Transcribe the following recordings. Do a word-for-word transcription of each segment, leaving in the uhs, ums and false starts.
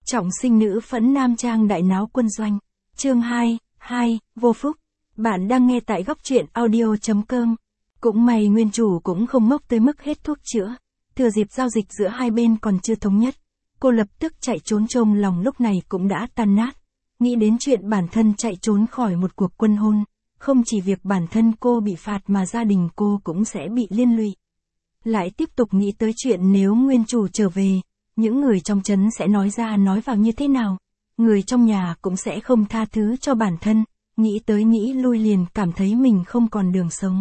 Trọng sinh nữ phẫn nam trang đại náo quân doanh. Chương hai, hai, vô phúc. Bạn đang nghe tại góc truyện audio chấm com. Cũng may nguyên chủ cũng không ngốc tới mức hết thuốc chữa. Thừa dịp giao dịch giữa hai bên còn chưa thống nhất, cô lập tức chạy trốn, trong lòng lúc này cũng đã tan nát. Nghĩ đến chuyện bản thân chạy trốn khỏi một cuộc quân hôn, không chỉ việc bản thân cô bị phạt mà gia đình cô cũng sẽ bị liên lụy. Lại tiếp tục nghĩ tới chuyện nếu nguyên chủ trở về, những người trong trấn sẽ nói ra nói vào như thế nào. Người trong nhà cũng sẽ không tha thứ cho bản thân, nghĩ tới nghĩ lui liền cảm thấy mình không còn đường sống.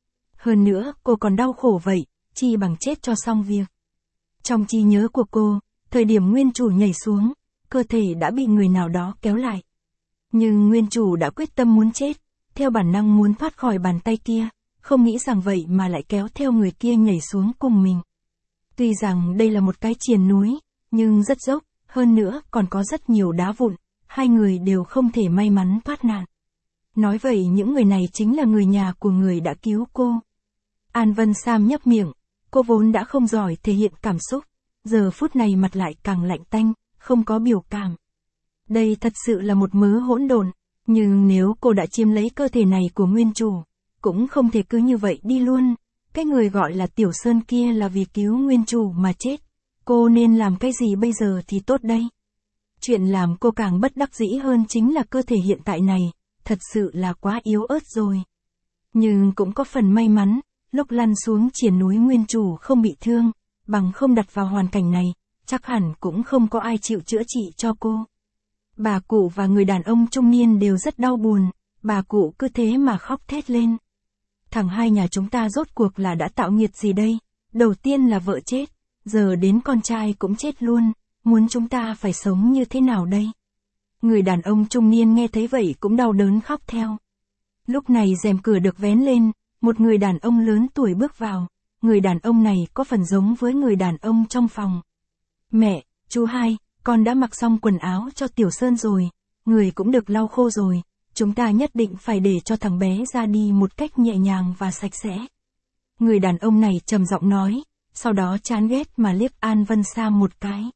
Hơn nữa, cô còn đau khổ vậy, chi bằng chết cho xong việc. Trong trí nhớ của cô, thời điểm nguyên chủ nhảy xuống, cơ thể đã bị người nào đó kéo lại. Nhưng nguyên chủ đã quyết tâm muốn chết, theo bản năng muốn thoát khỏi bàn tay kia, không nghĩ rằng vậy mà lại kéo theo người kia nhảy xuống cùng mình. Tuy rằng đây là một cái triền núi, nhưng rất dốc, hơn nữa còn có rất nhiều đá vụn, hai người đều không thể may mắn thoát nạn. Nói vậy những người này chính là người nhà của người đã cứu cô. An Vân Sam nhấp miệng, cô vốn đã không giỏi thể hiện cảm xúc, giờ phút này mặt lại càng lạnh tanh, không có biểu cảm. Đây thật sự là một mớ hỗn độn, nhưng nếu cô đã chiếm lấy cơ thể này của nguyên chủ, cũng không thể cứ như vậy đi luôn. Cái người gọi là Tiểu Sơn kia là vì cứu nguyên chủ mà chết. Cô nên làm cái gì bây giờ thì tốt đây? Chuyện làm cô càng bất đắc dĩ hơn chính là cơ thể hiện tại này, thật sự là quá yếu ớt rồi. Nhưng cũng có phần may mắn, lúc lăn xuống triền núi nguyên chủ không bị thương, bằng không đặt vào hoàn cảnh này, chắc hẳn cũng không có ai chịu chữa trị cho cô. Bà cụ và người đàn ông trung niên đều rất đau buồn, bà cụ cứ thế mà khóc thét lên. Thằng hai nhà chúng ta rốt cuộc là đã tạo nghiệt gì đây? Đầu tiên là vợ chết, giờ đến con trai cũng chết luôn, muốn chúng ta phải sống như thế nào đây? Người đàn ông trung niên nghe thấy vậy cũng đau đớn khóc theo. Lúc này rèm cửa được vén lên, một người đàn ông lớn tuổi bước vào, người đàn ông này có phần giống với người đàn ông trong phòng. Mẹ, chú hai, con đã mặc xong quần áo cho Tiểu Sơn rồi, người cũng được lau khô rồi. Chúng ta nhất định phải để cho thằng bé ra đi một cách nhẹ nhàng và sạch sẽ. Người đàn ông này trầm giọng nói, sau đó chán ghét mà liếc An Vân Sam một cái.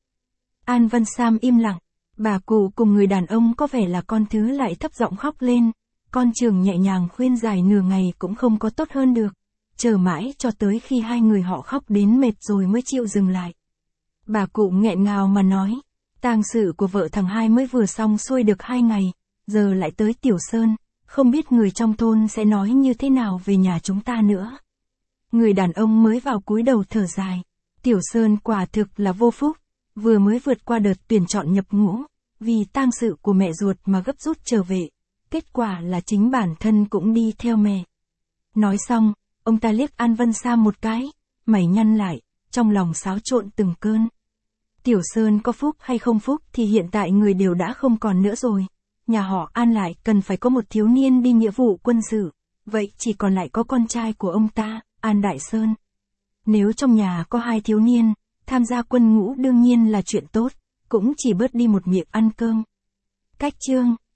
An Vân Sam im lặng, bà cụ cùng người đàn ông có vẻ là con thứ lại thấp giọng khóc lên. Con Trường nhẹ nhàng khuyên giải nửa ngày cũng không có tốt hơn được. Chờ mãi cho tới khi hai người họ khóc đến mệt rồi mới chịu dừng lại. Bà cụ nghẹn ngào mà nói, tang sự của vợ thằng hai mới vừa xong xuôi được hai ngày. Giờ lại tới Tiểu Sơn, không biết người trong thôn sẽ nói như thế nào về nhà chúng ta nữa. Người đàn ông mới vào cúi đầu thở dài. Tiểu Sơn quả thực là vô phúc, vừa mới vượt qua đợt tuyển chọn nhập ngũ, vì tang sự của mẹ ruột mà gấp rút trở về. Kết quả là chính bản thân cũng đi theo mẹ. Nói xong, ông ta liếc An Vân Sam một cái, mày nhăn lại, trong lòng xáo trộn từng cơn. Tiểu Sơn có phúc hay không phúc thì hiện tại người đều đã không còn nữa rồi. Nhà họ An lại cần phải có một thiếu niên đi nghĩa vụ quân sự, vậy chỉ còn lại có con trai của ông ta, An Đại Sơn. Nếu trong nhà có hai thiếu niên, tham gia quân ngũ đương nhiên là chuyện tốt, cũng chỉ bớt đi một miệng ăn cơm. Cách chương